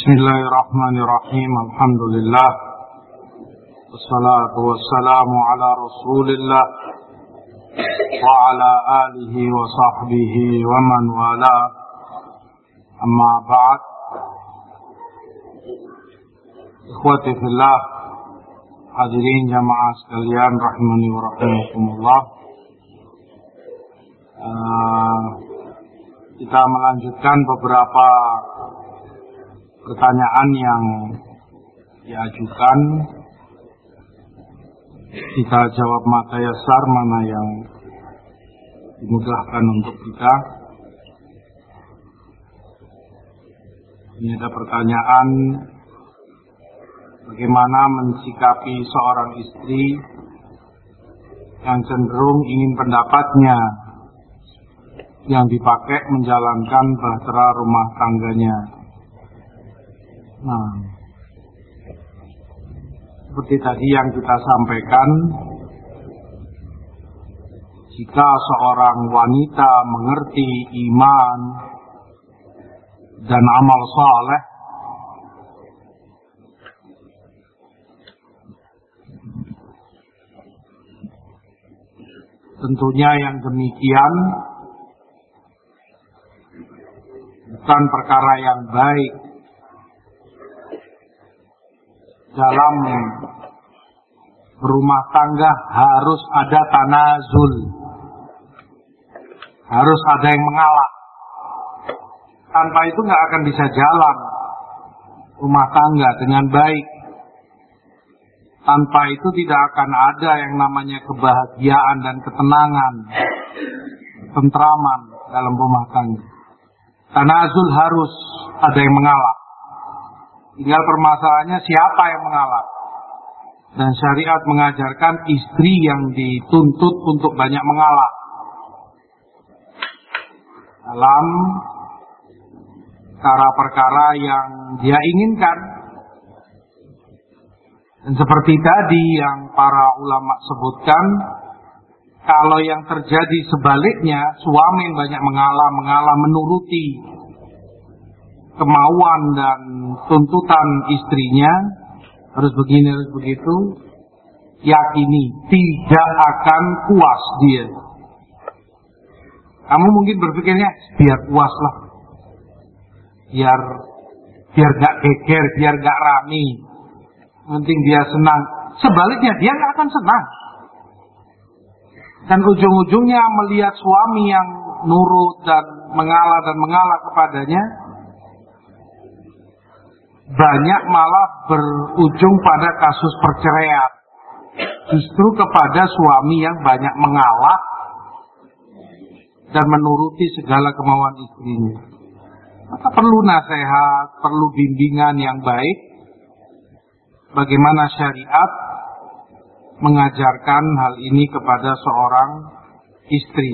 Bismillahirrahmanirrahim. Alhamdulillah. Wassalatu wassalamu ala Rasulillah wa ala alihi wa sahbihi wa man wala. Amma ba'd. Ikhwati fillah, hadirin jamaah sekalian rahimani wa rahimakumullah. Kita melanjutkan beberapa pertanyaan yang diajukan. Kita jawab mata yasar, mana yang dimudahkan untuk kita. Ini ada pertanyaan, bagaimana mensikapi seorang istri yang cenderung ingin pendapatnya yang dipakai menjalankan bahtera rumah tangganya. Nah, seperti tadi yang kita sampaikan, jika seorang wanita mengerti iman dan amal saleh, tentunya yang demikian bukan perkara yang baik dalam berumah tangga. Harus ada tanazul, harus ada yang mengalah. Tanpa itu nggak akan bisa jalan rumah tangga dengan baik. Tanpa itu tidak akan ada yang namanya kebahagiaan dan ketenangan, tentraman dalam rumah tangga. Tanazul, harus ada yang mengalah. Tinggal permasalahannya siapa yang mengalah. Dan syariat mengajarkan istri yang dituntut untuk banyak mengalah dalam perkara-perkara yang dia inginkan. Dan seperti tadi yang para ulama sebutkan, kalau yang terjadi sebaliknya, suami yang banyak mengalah menuruti kemauan dan tuntutan istrinya, harus begini, harus begitu, yakini tidak akan puas dia. Kamu mungkin berpikirnya, biar puas lah, biar gak geger, biar gak rame, penting dia senang. Sebaliknya dia gak akan senang. Dan ujung-ujungnya melihat suami yang nurut dan mengalah kepadanya, banyak malah berujung pada kasus perceraian. Justru kepada suami yang banyak mengalah dan menuruti segala kemauan istrinya. Maka perlu nasihat, perlu bimbingan yang baik. Bagaimana syariat mengajarkan hal ini kepada seorang istri.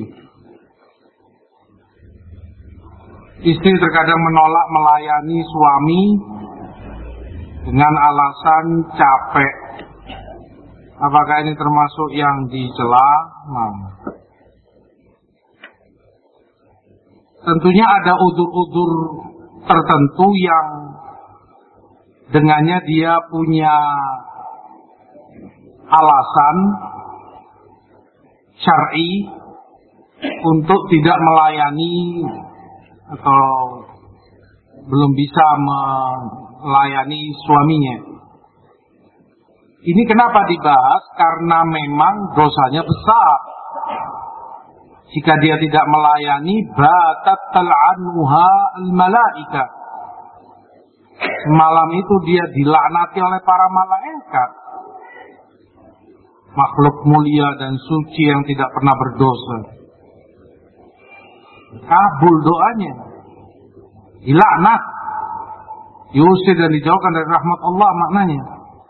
Istri terkadang menolak melayani suami dengan alasan capek. Apakah ini termasuk yang dicela? Nah, tentunya ada udzur-udzur tertentu yang dengannya dia punya alasan syar'i untuk tidak melayani atau belum bisa melayani suaminya. Ini kenapa dibahas? Karena memang dosanya besar. Jika dia tidak melayani, batat tal'anuha al-malaika. Malam itu dia dilaknati oleh para malaikat. Makhluk mulia dan suci yang tidak pernah berdosa. Kabul doanya, dilaknat, diusir dan dijauhkan dari rahmat Allah, maknanya.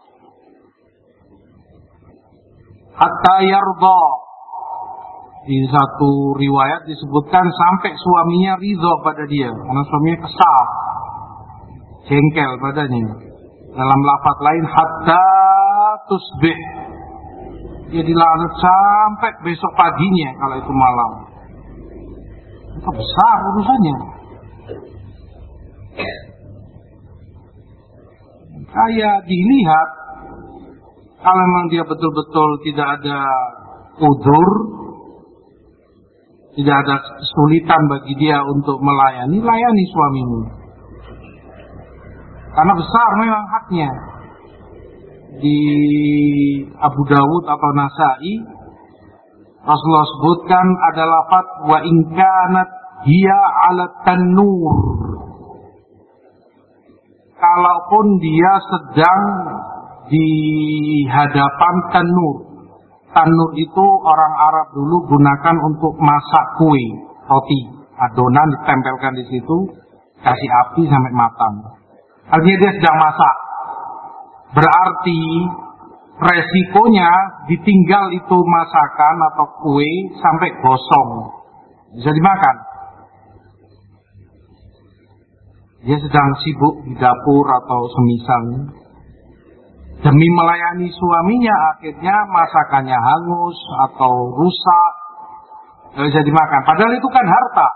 Hatta yarda. Di satu riwayat disebutkan sampai suaminya ridho pada dia, karena suaminya kesal, jengkel padanya. Dalam lafaz lain, hatta tusbih, dia dilaknat sampai besok paginya kalau itu malam. Itu besar urusannya. Kayak dilihat, kalau memang dia betul-betul tidak ada udzur, tidak ada kesulitan bagi dia untuk melayani, layani suamimu. Karena besar memang haknya. Di Abu Dawud atau Nasai, Rasulullah sebutkan ada lafaz wa in kanat hiya 'ala tanur. Kalaupun dia sedang di hadapan tanur. Tanur itu orang Arab dulu gunakan untuk masak kue, roti, adonan ditempelkan di situ, kasih api sampai matang. Artinya dia sedang masak. Berarti resikonya ditinggal itu masakan atau kue sampai gosong, bisa dimakan. Dia sedang sibuk di dapur atau semisalnya. Demi melayani suaminya, akhirnya masakannya hangus atau rusak, tidak bisa dimakan. Padahal itu kan harta,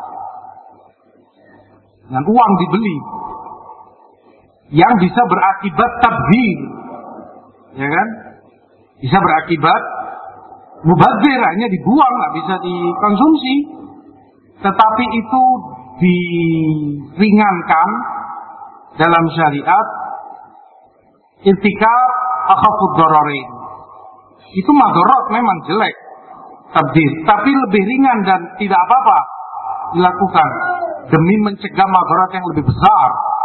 dengan uang dibeli, yang bisa berakibat tabdzir, ya kan? Bisa berakibat mubadzir, hanya dibuang, nggak bisa dikonsumsi. Tetapi itu diringankan dalam syariat. Irtikab akhafud dararain. Itu madharat memang jelek, tabdzir, tapi lebih ringan dan tidak apa-apa dilakukan demi mencegah madharat yang lebih besar.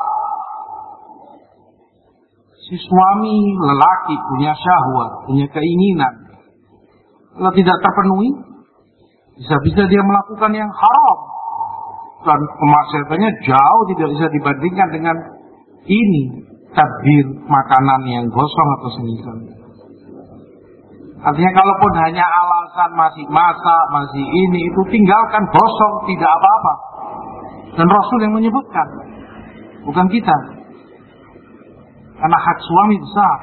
Si suami lelaki punya syahwat, punya keinginan. Kalau tidak terpenuhi, bisa-bisa dia melakukan yang haram. Dan kemaksiatannya jauh tidak bisa dibandingkan dengan ini. Tabdzir makanan yang gosong atau semisal. Artinya kalaupun hanya alasan masih masak, masih ini, itu tinggalkan gosong, tidak apa-apa. Dan Rasul yang menyebutkan, bukan kita. Karena hak suami besar.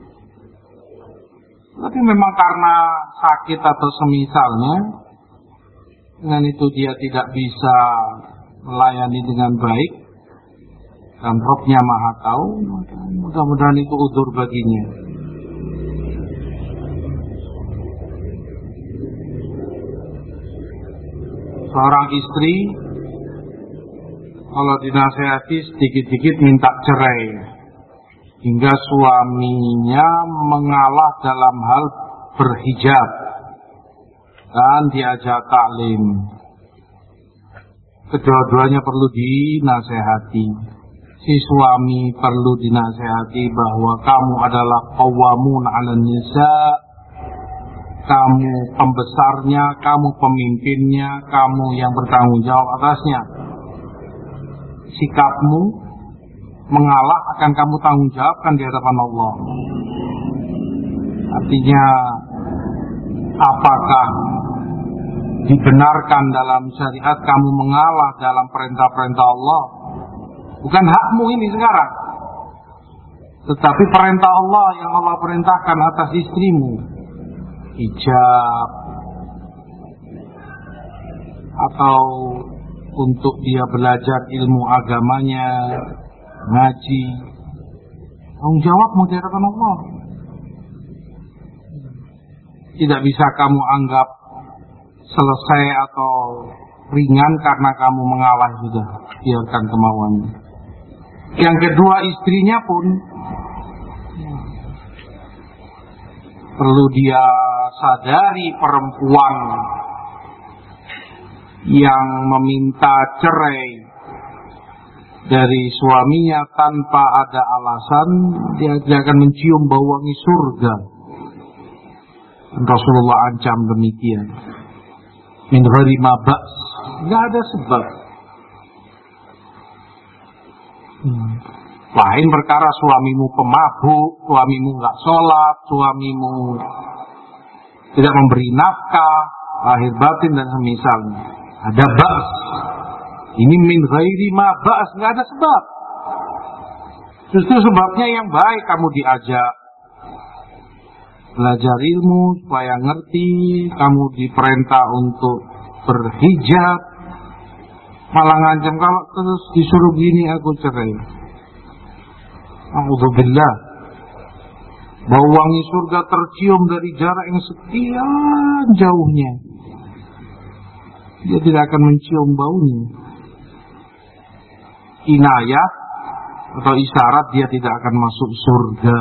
Tapi memang karena sakit atau semisalnya, dengan itu dia tidak bisa melayani dengan baik, dan Rabb-Nya Maha Tahu, mudah-mudahan itu udzur baginya. Seorang istri kalau dinasehati sedikit-sedikit minta cerai, hingga suaminya mengalah dalam hal berhijab dan diajak taklim. Kedua-duanya perlu dinasehati. Si suami perlu dinasehati bahwa kamu adalah qawwamun 'alan nisa, kamu pembesarnya, kamu pemimpinnya, kamu yang bertanggung jawab atasnya. Sikapmu mengalah akan kamu tanggung jawabkan di hadapan Allah. Artinya, apakah dibenarkan dalam syariat kamu mengalah dalam perintah-perintah Allah? Bukan hakmu ini sekarang, tetapi perintah Allah yang Allah perintahkan atas istrimu. Hijab, atau untuk dia belajar ilmu agamanya, ngaji. Tanggung jawabmu di hadapan Allah. Tidak bisa kamu anggap selesai atau ringan karena kamu mengalah sudah. Biarkan kemauannya. Yang kedua, istrinya pun perlu dia sadari perempuan yang meminta cerai dari suaminya tanpa ada alasan, dia akan mencium bau wangi surga. Rasulullah ancam demikian. Min ghairi ma ba's, enggak ada sebab. Lain perkara suamimu pemabuk, suamimu enggak sholat, suamimu tidak memberi nafkah, lahir batin dan semisalnya. Ada ba's. Ini min ghairi ma ba's, enggak ada sebab. Justru sebabnya yang baik, kamu diajak belajar ilmu supaya ngerti, kamu diperintah untuk berhijab, malah ngancam kalau terus disuruh gini aku cerai. A'udzubillah. Bau wangi surga tercium dari jarak yang sekian jauhnya. Dia tidak akan mencium baunya. Inayah atau isyarat dia tidak akan masuk surga.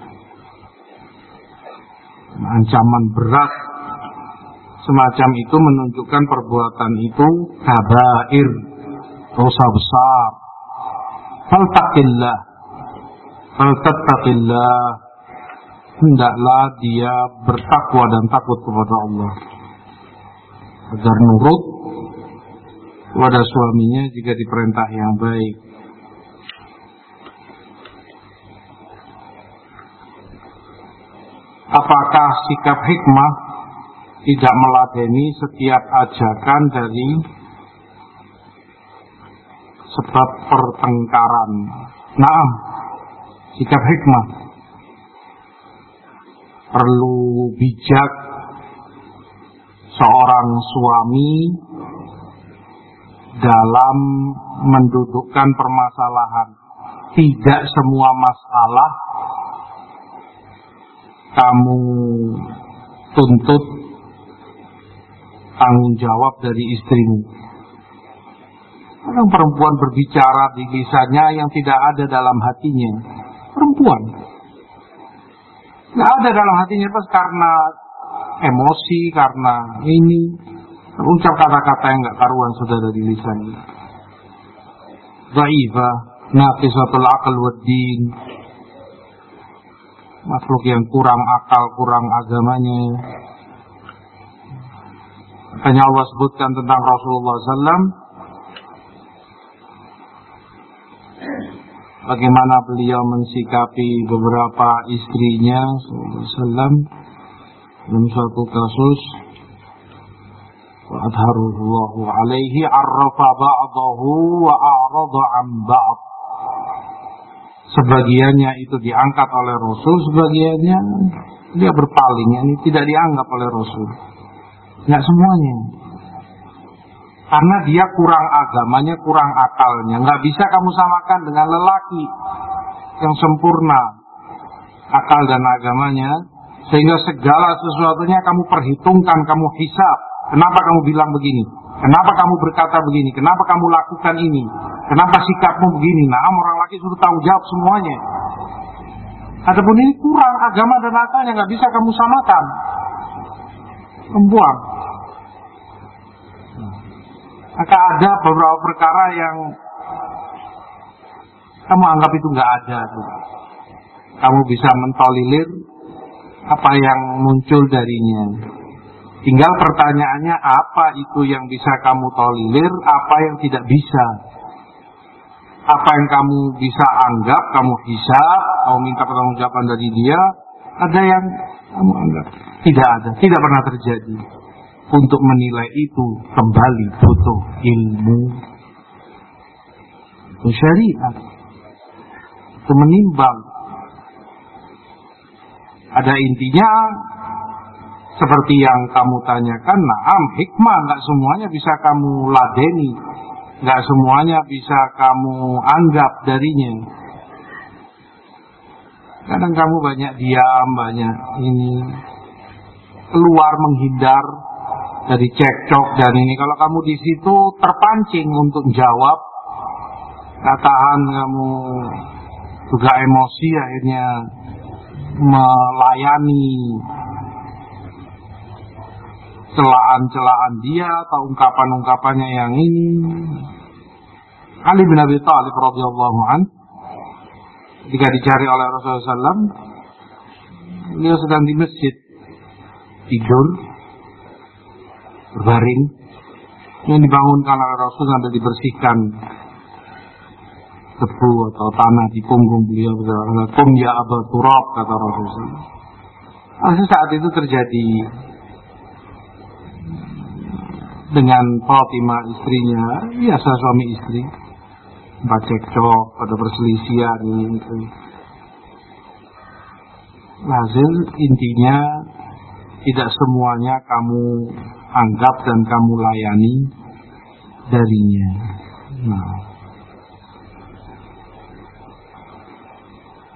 Ancaman berat semacam itu menunjukkan perbuatan itu kabair, dosa besar. Faltattaqillah, hendaklah dia bertakwa dan takut kepada Allah agar nurut kepada suaminya jika diperintah yang baik. Apakah sikap hikmah tidak meladeni setiap ajakan dari sebab pertengkaran? Naam, sikap hikmah perlu bijak seorang suami dalam mendudukkan permasalahan. Tidak semua masalah kamu tuntut tanggung jawab dari istrimu. Kadang perempuan berbicara di lisannya yang tidak ada dalam hatinya. Perempuan tidak ada dalam hatinya pas karena emosi, karena ini ucap kata-kata yang nggak karuan sudah dari lisannya. Dhaifah, naqisatul aql wad din, makhluk yang kurang akal, kurang agamanya. Hanya Allah sebutkan tentang Rasulullah SAW, bagaimana beliau mensikapi beberapa istrinya SAW dalam suatu kasus. Wa adharullahu alaihi arrafa ba'dahu wa a'rada an ba'd. Sebagiannya itu diangkat oleh Rasul, sebagiannya dia berpaling, ini tidak dianggap oleh Rasul. Nggak semuanya. Karena dia kurang agamanya, kurang akalnya. Nggak bisa kamu samakan dengan lelaki yang sempurna akal dan agamanya, sehingga segala sesuatunya kamu perhitungkan, kamu hisab. Kenapa kamu bilang begini? Kenapa kamu berkata begini? Kenapa kamu lakukan ini? Kenapa sikapmu begini? Nah, orang laki suruh tanggung jawab semuanya. Adapun ini kurang agama dan akalnya, nggak bisa kamu samakan. Perempuan. Maka ada beberapa perkara yang kamu anggap itu nggak ada. Kamu bisa mentolilir apa yang muncul darinya. Tinggal pertanyaannya, apa itu yang bisa kamu tolilir, apa yang tidak bisa. Apa yang kamu bisa anggap, kamu hisab, kamu minta pertanggungjawaban dari dia. Ada yang kamu anggap tidak ada, tidak pernah terjadi. Untuk menilai itu kembali butuh ilmu, itu syariat, itu menimbang. Ada intinya seperti yang kamu tanyakan, naam, hikmah nggak semuanya bisa kamu ladeni, nggak semuanya bisa kamu anggap darinya. Kadang kamu banyak diam, banyak ini, keluar menghindar dari cekcok dan ini. Kalau kamu di situ terpancing untuk jawab, nggak tahan, kamu juga emosi, akhirnya melayani celaan-celaan dia atau ungkapan-ungkapannya yang ini. Ali bin Abi Thalib radhiyallahu anhu ketika dicari oleh Rasulullah SAW, beliau sedang di masjid tidur berbaring, yang dibangunkan oleh Rasul sampai dibersihkan debu atau tanah di punggung beliau. Kum ya Aba Turab, kata Rasulullah. Saat itu terjadi dengan Fatimah istrinya, biasa suami istri, cekcok, pada perselisihan gitu. Hasil intinya tidak semuanya kamu anggap dan kamu layani darinya. Nah,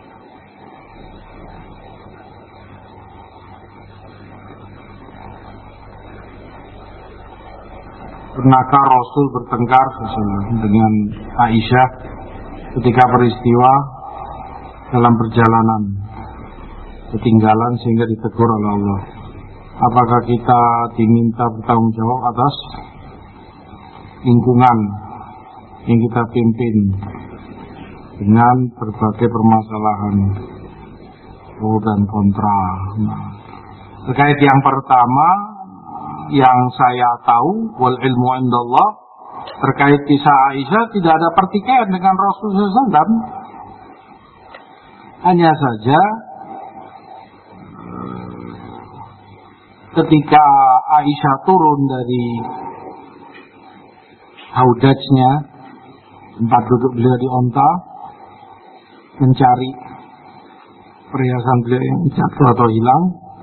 pernahkah Rasul bertengkar dengan Aisyah ketika peristiwa dalam perjalanan ketinggalan sehingga ditegur oleh Allah? Apakah kita diminta bertanggung jawab atas lingkungan yang kita pimpin dengan berbagai permasalahan pro dan kontra? Terkait yang pertama, yang saya tahu, wal ilmu indallah, terkait kisah Aisyah tidak ada pertikaian dengan Rasulullah SAW. Hanya saja ketika Aisyah turun dari haudajnya, tempat duduk beliau di onta, mencari perhiasan beliau yang jatuh atau hilang.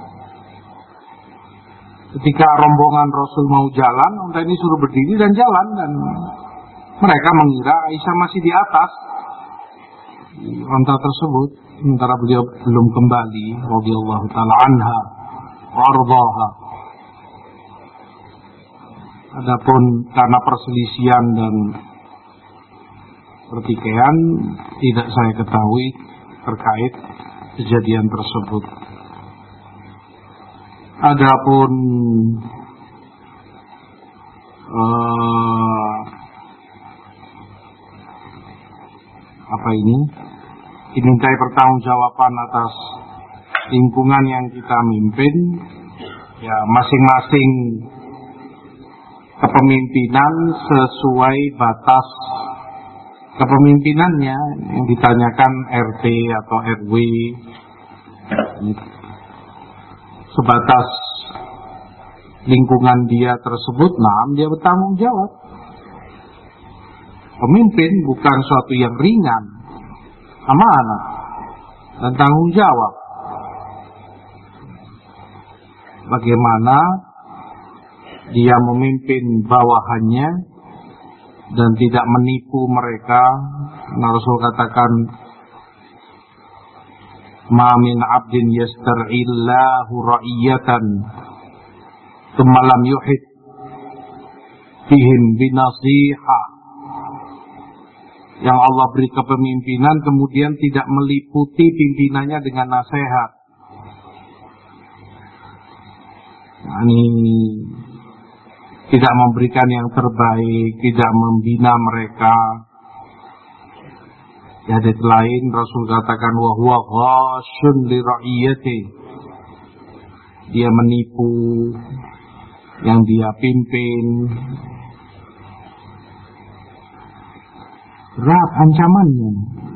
Ketika rombongan Rasul mau jalan, onta ini suruh berdiri dan jalan, dan mereka mengira Aisyah masih di atas onta tersebut, sementara beliau belum kembali, radhiyallahu taala anha wa ardhaha. Adapun karena perselisihan dan pertikaian tidak saya ketahui terkait kejadian tersebut. Adapun dimintai pertanggungjawaban atas lingkungan yang kita mimpin, ya masing-masing kepemimpinan sesuai batas kepemimpinannya. Yang ditanyakan RT atau RW sebatas lingkungan dia tersebut, dia bertanggung jawab. Pemimpin bukan suatu yang ringan, amanah dan tanggung jawab. Bagaimana dia memimpin bawahannya dan tidak menipu mereka. Rasul katakan, ma min abdin yastar'illahu ra'iyatan thumma lam yuhid bihim binasiha. Yang Allah beri kepemimpinan kemudian tidak meliputi pimpinannya dengan nasihat. Ini tidak memberikan yang terbaik, tidak membina mereka. Di hadits lain Rasul katakan, wa huwa ghashun li ra'iyati. Dia menipu yang dia pimpin. Berat ancamannya.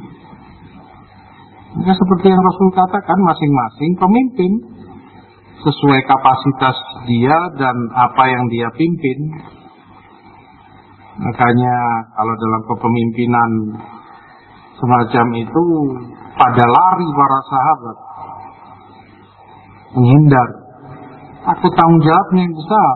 Maka seperti yang Rasul katakan, masing-masing pemimpin sesuai kapasitas dia dan apa yang dia pimpin. Makanya kalau dalam kepemimpinan semacam itu, pada lari para sahabat, menghindar. Aku tanggung jawabnya yang besar.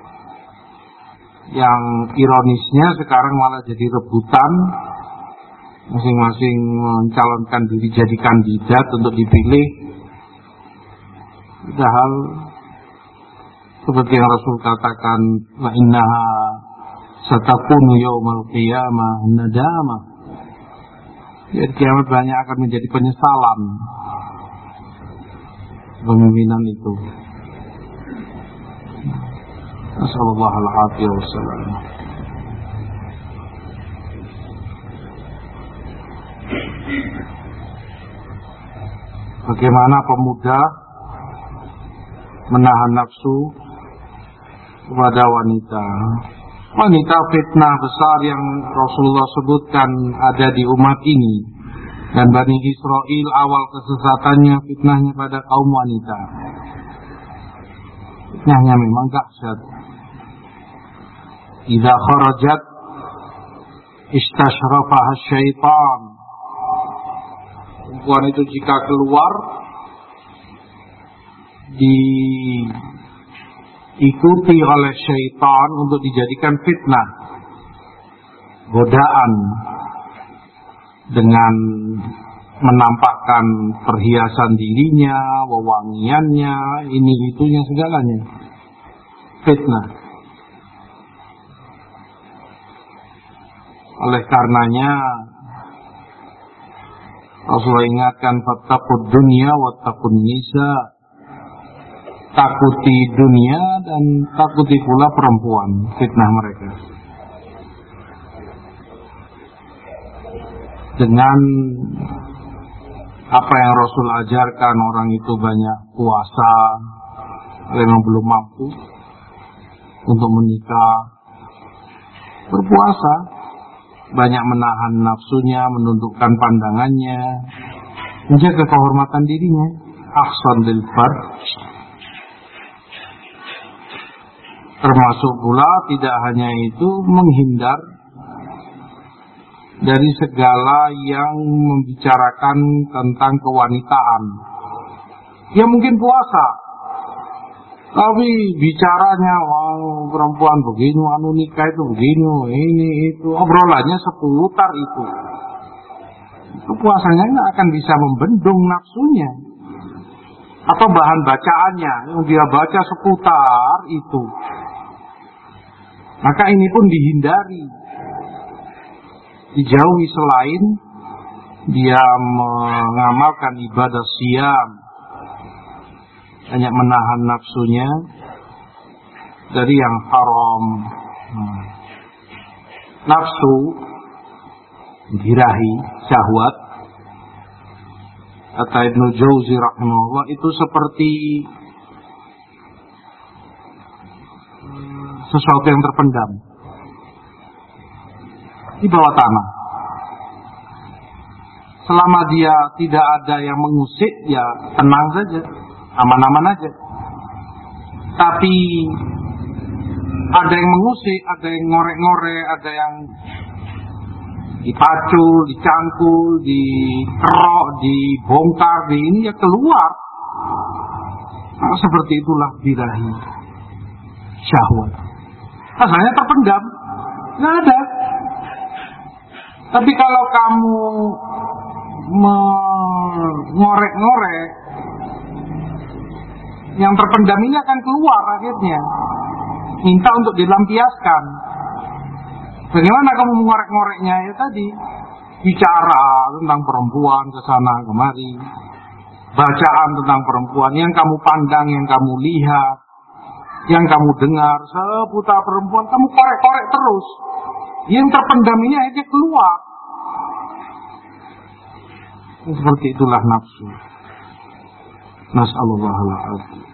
Yang ironisnya sekarang malah jadi rebutan, masing-masing mencalonkan diri jadi kandidat untuk dipilih. Padahal seperti yang Rasul katakan, wa innaha satakunu yaumal qiyamah nadamah. Di kiamat banyak akan menjadi penyesalan pemimpinan itu. Nasallallahu alaihi wasallam. Bagaimana pemuda menahan nafsu kepada wanita. Wanita fitnah besar yang Rasulullah sebutkan ada di umat ini. Dan Bani Israel awal kesesatannya fitnahnya pada kaum wanita. Fitnahnya memang dahsyat. Idza kharajat istashrafaha syaitan. Perempuan itu jika keluar diikuti oleh syaitan untuk dijadikan fitnah, godaan, dengan menampakkan perhiasan dirinya, wewangiannya, ini itunya segalanya, fitnah. Oleh karenanya Rasulullah ingatkan, fattaqud dunya wattaqun nisa. Takuti dunia dan takuti pula perempuan, fitnah mereka. Dengan apa yang Rasul ajarkan, orang itu banyak puasa, memang belum mampu untuk menikah, berpuasa, banyak menahan nafsunya, menundukkan pandangannya, menjaga kehormatan dirinya, ahsan lil farj. Termasuk pula tidak hanya itu, menghindar dari segala yang membicarakan tentang kewanitaan. Ya mungkin puasa, tapi bicaranya, perempuan begini, nikah itu begini, ini itu, obrolannya seputar itu. Puasanya nggak akan bisa membendung nafsunya. Atau bahan bacaannya, yang dia baca seputar itu. Maka ini pun dihindari, dijauhi, selain dia mengamalkan ibadah siam, hanya menahan nafsunya dari yang haram. Nafsu, birahi, syahwat, kata Ibnu Jauzi rahimahullah, itu seperti sesuatu yang terpendam di bawah tanah. Selama dia tidak ada yang mengusik, ya tenang saja, aman-aman aja. Tapi ada yang mengusik, ada yang ngorek-ngorek, ada yang dipacul, dicangkul, dikerok, dibongkar, ini ya keluar. Nah, seperti itulah birahi, syahwat. Asalnya terpendam, nggak ada. Tapi kalau kamu mengorek-ngorek, yang terpendam ini akan keluar akhirnya. Minta untuk dilampiaskan. Bagaimana kamu mengorek-ngoreknya? Ya tadi, bicara tentang perempuan ke sana kemari, bacaan tentang perempuan, yang kamu pandang, yang kamu lihat, yang kamu dengar seputar perempuan, kamu korek-korek terus. Yang terpendam ini akhirnya keluar. Seperti itulah nafsu. Nas'alullah al-afiyah.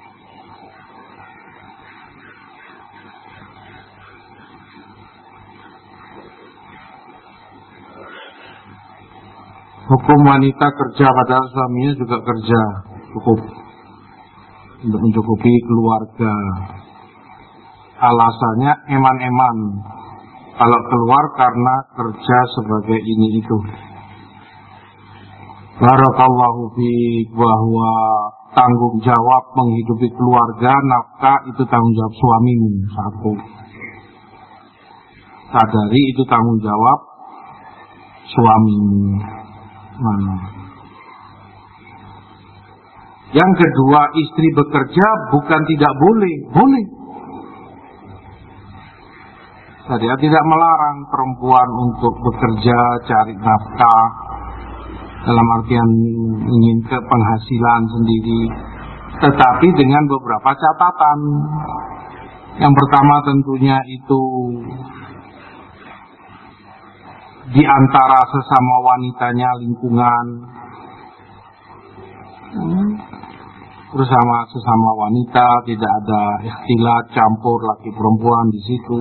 Hukum wanita kerja padahal suaminya juga kerja, cukup untuk mencukupi keluarga. Alasannya eman-eman, kalau keluar karena kerja sebagai ini itu. Barakallahu fiik, bahwa tanggung jawab menghidupi keluarga, nafkah itu tanggung jawab suamimu, satu. Sadari itu tanggung jawab suamimu. Yang kedua, istri bekerja bukan tidak boleh, boleh. Saya tidak melarang perempuan untuk bekerja, cari nafkah, dalam artian ingin ke penghasilan sendiri, tetapi dengan beberapa catatan. Yang pertama tentunya itu di antara sesama wanitanya, lingkungan, bersama sesama wanita, tidak ada ikhtilat, campur laki perempuan di situ,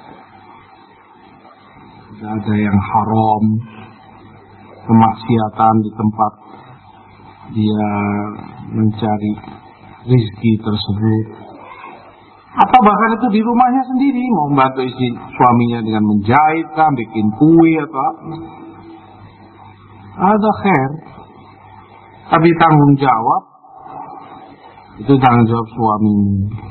tidak ada yang haram, kemaksiatan di tempat dia mencari rezeki tersebut. Atau bahkan itu di rumahnya sendiri, mau membantu istri suaminya dengan menjahit, bikin kue atau apa. Ada khair. Tapi tanggung jawab itu tanggung jawab suamimu.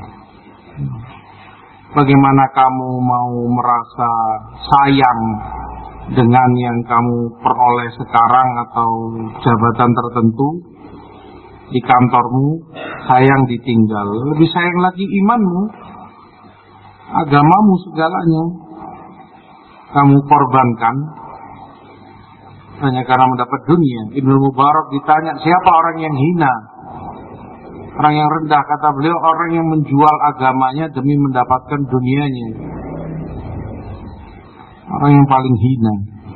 Bagaimana kamu mau merasa sayang dengan yang kamu peroleh sekarang atau jabatan tertentu di kantormu, sayang ditinggal. Lebih sayang lagi imanmu, agamamu, segalanya. kamu korbankan hanya karena mendapat dunia. Ibnu Mubarak ditanya, siapa orang yang hina, orang yang rendah? Kata beliau, orang yang menjual agamanya demi mendapatkan dunianya. Orang yang paling hina.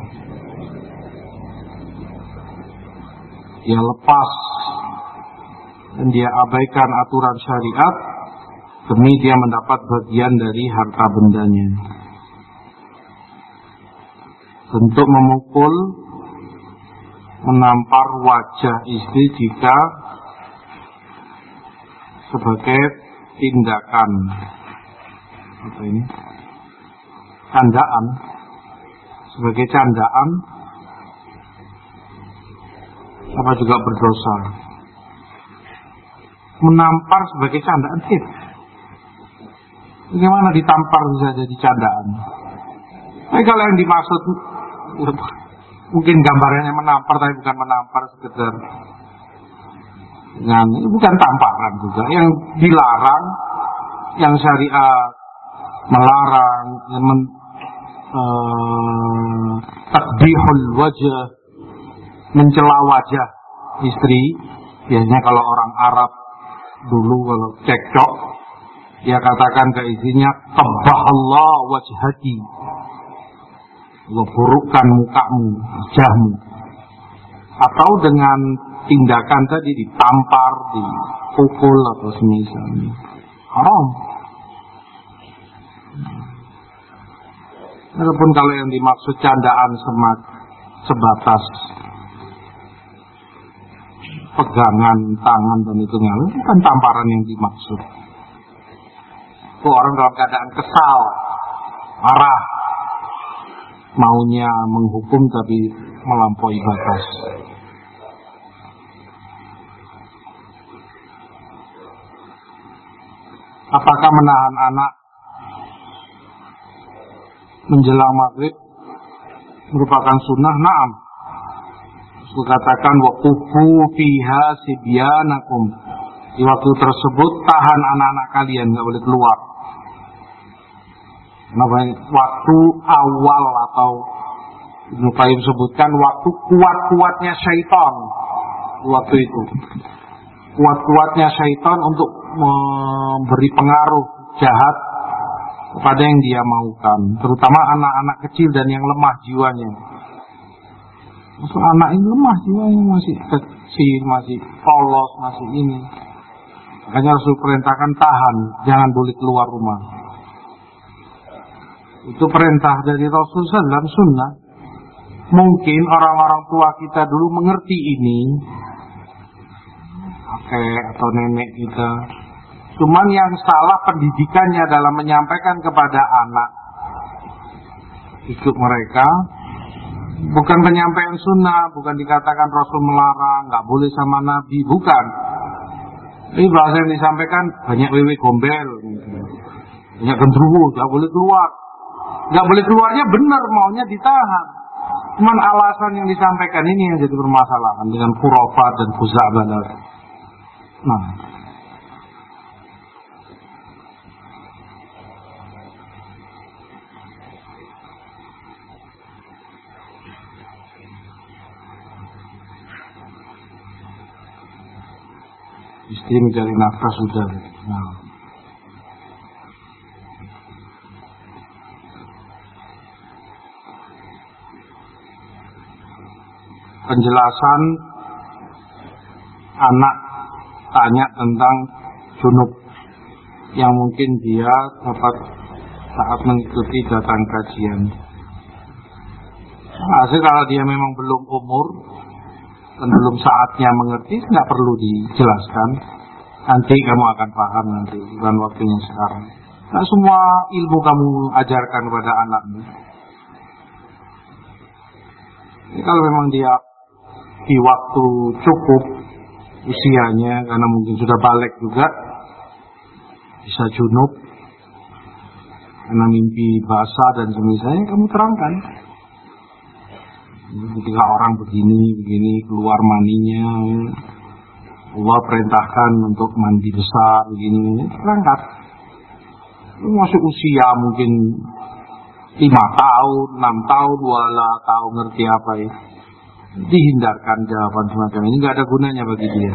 Dia lepas dan dia abaikan aturan syariat demi dia mendapat bagian dari harta bendanya. Bentuk memukul, menampar wajah istri jika sebagai tindakan apa ini? Candaan, sebagai candaan, apa juga berdosa. Menampar sebagai candaan sih. Bagaimana ditampar bisa jadi candaan? Tapi kalau yang dimaksud mungkin gambarannya menampar, tapi bukan menampar sekedar. Nah, ini bukan tamparan juga. Yang dilarang, yang syariat melarang, yang takbihul wajah, mencela wajah istri. Biasanya kalau orang Arab dulu kalau cekcok, dia katakan ke istrinya, qabbahallah wajhati, Allah burukkan mukamu, wajahmu. Atau dengan tindakan tadi ditampar, dipukul atau semisalnya. Haram. Walaupun kalau yang dimaksud candaan sebatas pegangan tangan dan itu bukan tamparan yang dimaksud. Itu orang dalam keadaan kesal, marah, maunya menghukum tapi melampaui batas. Apakah menahan anak menjelang maghrib merupakan sunnah? Naam. Dikatakan waqufu fiha sibyanakum. Di waktu tersebut tahan anak-anak kalian, nggak boleh keluar. Waktu awal atau Ibnu Qayyim sebutkan waktu kuat-kuatnya syaitan. Waktu itu kuat-kuatnya syaitan untuk memberi pengaruh jahat kepada yang dia maukan, terutama anak-anak kecil dan yang lemah jiwanya. Maksud anak ini lemah jiwanya, masih kecil, masih polos, masih ini. Makanya Rasul perintahkan tahan, jangan boleh keluar rumah. Itu perintah dari Rasul SAW, sunnah. Mungkin orang-orang tua kita dulu mengerti ini, kakek atau nenek kita. Cuman yang salah pendidikannya dalam menyampaikan kepada anak hidup mereka. Bukan penyampaian sunnah, bukan dikatakan Rasul melarang, nggak boleh sama Nabi, bukan. Ini bahasa yang disampaikan banyak wewe gombel, banyak gendruwo, nggak boleh keluar. Nggak boleh keluarnya benar, maunya ditahan. Cuman alasan yang disampaikan ini yang jadi permasalahan dengan khurafat dan khuza'balah. Nah, istri mencari nafkah sudah. Nah. Penjelasan anak tanya tentang junub yang mungkin dia dapat saat mengikuti datang kajian. Hasil kalau dia memang belum umur dan belum saatnya mengerti, nggak perlu dijelaskan. Nanti kamu akan paham nanti, bukan waktunya sekarang. Nah, semua ilmu kamu ajarkan kepada anakmu. Jadi kalau memang dia di waktu cukup usianya, karena mungkin sudah balik juga, bisa junub karena mimpi basah dan semisalnya, kamu terangkan. Ketika orang begini keluar maninya, Allah perintahkan untuk mandi besar begini, terangkat. Masuk usia mungkin 5 tahun, 6 tahun, wala tahu ngerti apa ya. Dihindarkan jawaban semacam ini, nggak ada gunanya bagi dia.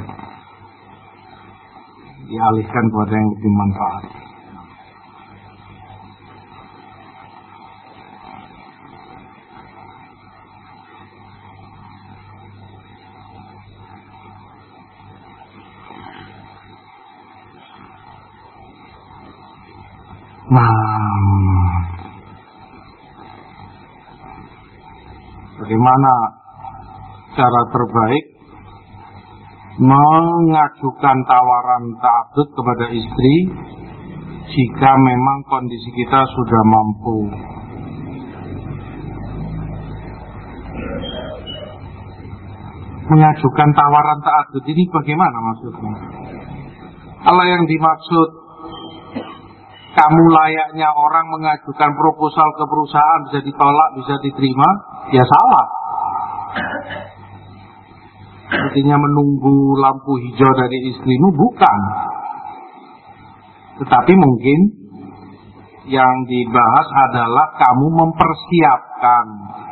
Dialihkan kepada yang lebih manfaat. Bagaimana cara terbaik mengajukan tawaran ta'addud kepada istri jika memang kondisi kita sudah mampu? Mengajukan tawaran ta'addud ini bagaimana maksudnya? Kalau yang dimaksud kamu layaknya orang mengajukan proposal ke perusahaan, bisa ditolak, bisa diterima, ya salah. Artinya menunggu lampu hijau dari istrimu, bukan. Tetapi mungkin yang dibahas adalah kamu mempersiapkan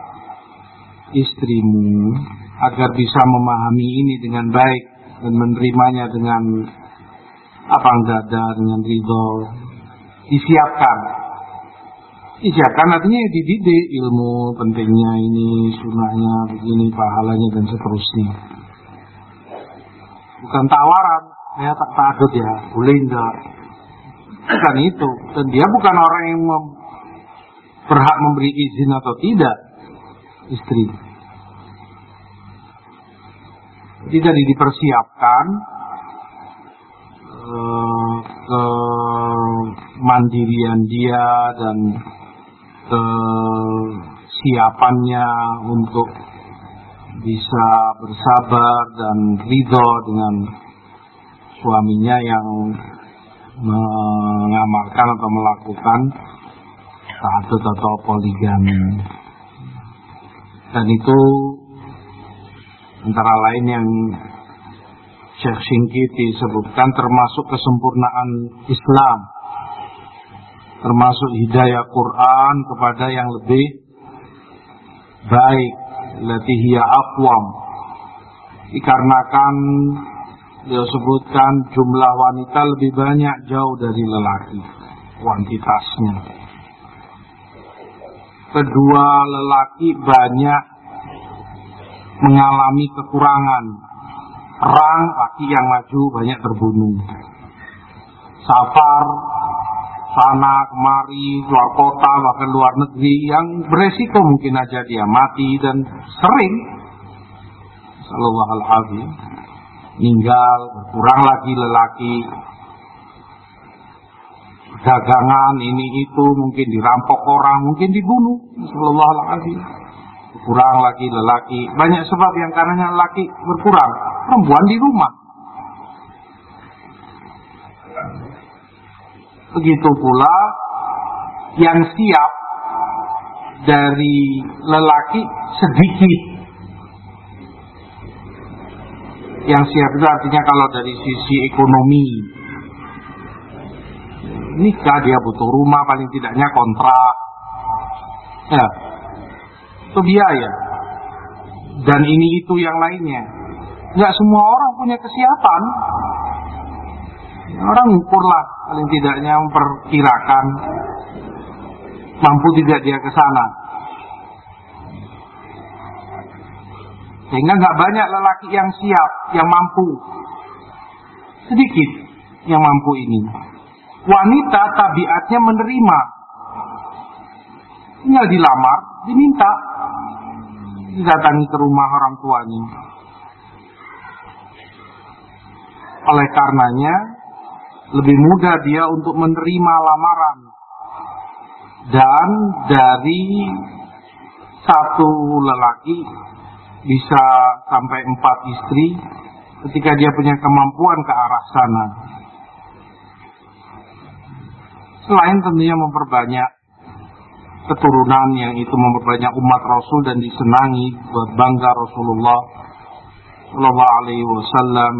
istrimu agar bisa memahami ini dengan baik dan menerimanya dengan lapang dada, dengan ridho. Disiapkan artinya dididik ilmu pentingnya ini, sunahnya begini, pahalanya dan seterusnya. Bukan tawaran, saya tak ta'addud ya, boleh enggak? Bukan itu. Dan dia bukan orang yang berhak memberi izin atau tidak istri. Tidak dipersiapkan kemandirian dia dan kesiapannya untuk bisa bersabar dan ridho dengan suaminya yang mengamalkan atau melakukan ta'addud atau poligami. Dan itu antara lain yang Syekh Shinqiti sebutkan termasuk kesempurnaan Islam, termasuk hidayah Quran kepada yang lebih baik, lati hiya aqwam. Dikarenakan dia sebutkan jumlah wanita lebih banyak jauh dari lelaki, kuantitasnya. Kedua, lelaki banyak mengalami kekurangan. Perang, laki yang maju banyak terbunuh. Safar, sana kemari, luar kota, bahkan luar negeri, yang beresiko mungkin aja dia mati dan sering sallallahu alaihi meninggal. Berkurang lagi lelaki, dagangan ini itu mungkin dirampok orang, mungkin dibunuh sallallahu alaihi. Kurang lagi lelaki, banyak sebab yang karenanya lelaki berkurang, perempuan di rumah. Begitu pula yang siap dari lelaki sedikit. Yang siap itu artinya kalau dari sisi ekonomi, nikah dia butuh rumah, paling tidaknya kontrak, ya, itu biaya, dan ini itu yang lainnya. Nggak semua orang punya kesiapan. Orang ukurlah, paling tidaknya memperkirakan mampu tidak dia ke sana. Sehingga nggak banyak lelaki yang siap, yang mampu. Sedikit yang mampu ini. Wanita tabiatnya menerima. Tinggal dilamar, diminta, didatangi ke rumah orang tuanya. Oleh karenanya lebih mudah dia untuk menerima lamaran. Dan dari satu lelaki bisa sampai 4 istri ketika dia punya kemampuan ke arah sana. Selain tentunya memperbanyak keturunan, yang itu memperbanyak umat Rasul dan disenangi, buat bangga Rasulullah sallallahu alaihi wasallam.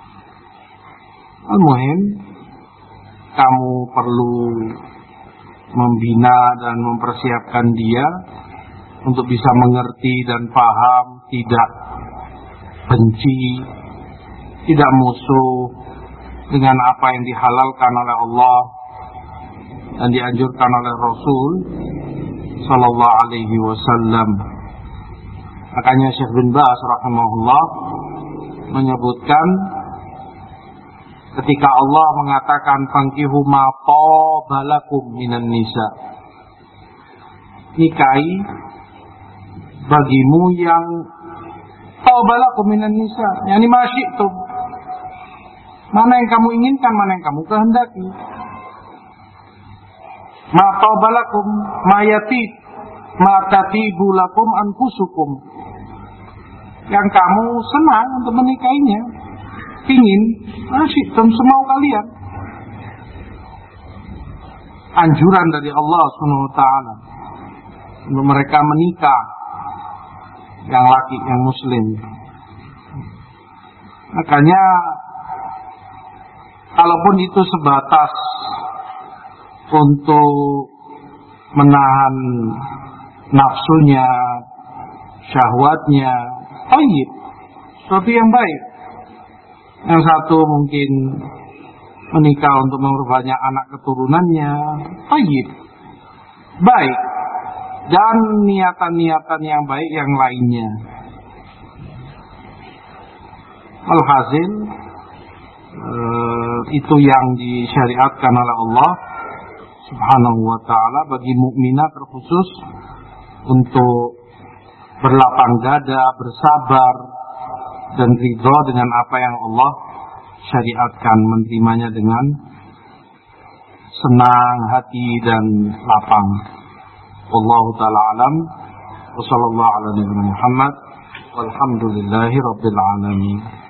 Al-muhim, kamu perlu membina dan mempersiapkan dia untuk bisa mengerti dan paham, tidak benci, tidak musuh dengan apa yang dihalalkan oleh Allah dan dianjurkan oleh Rasul sallallahu alaihi wasallam. Makanya Syekh bin Baz rahimahullah menyebutkan ketika Allah mengatakan fankihu ma tabalakum minan nisa, nikahi bagimu yang tabalakum minan nisa, yani ma syi'tum, mana yang kamu inginkan, mana yang kamu kehendaki. Ma tabalakum ma yatib ma tatibu lakum anfusukum, yang kamu senang untuk menikahinya, pingin, asyik semau kalian. Anjuran dari Allah SWT untuk mereka menikah, yang laki, yang muslim. Makanya kalaupun itu sebatas untuk menahan nafsunya, syahwatnya, baik, sesuatu yang baik. Yang satu mungkin menikah untuk memperbanyak anak keturunannya, baik. Dan niatan-niatan yang baik yang lainnya. Alhasil, itu yang disyariatkan oleh Allah Subhanahu wa ta'ala bagi mukminah terkhusus untuk berlapang dada, bersabar, dan ridha dengan apa yang Allah syariatkan, menerimanya dengan senang hati dan lapang. Wallahu ta'ala alam, wa sallallahu ala nabiyyina Muhammad, walhamdulillahi rabbil alamin.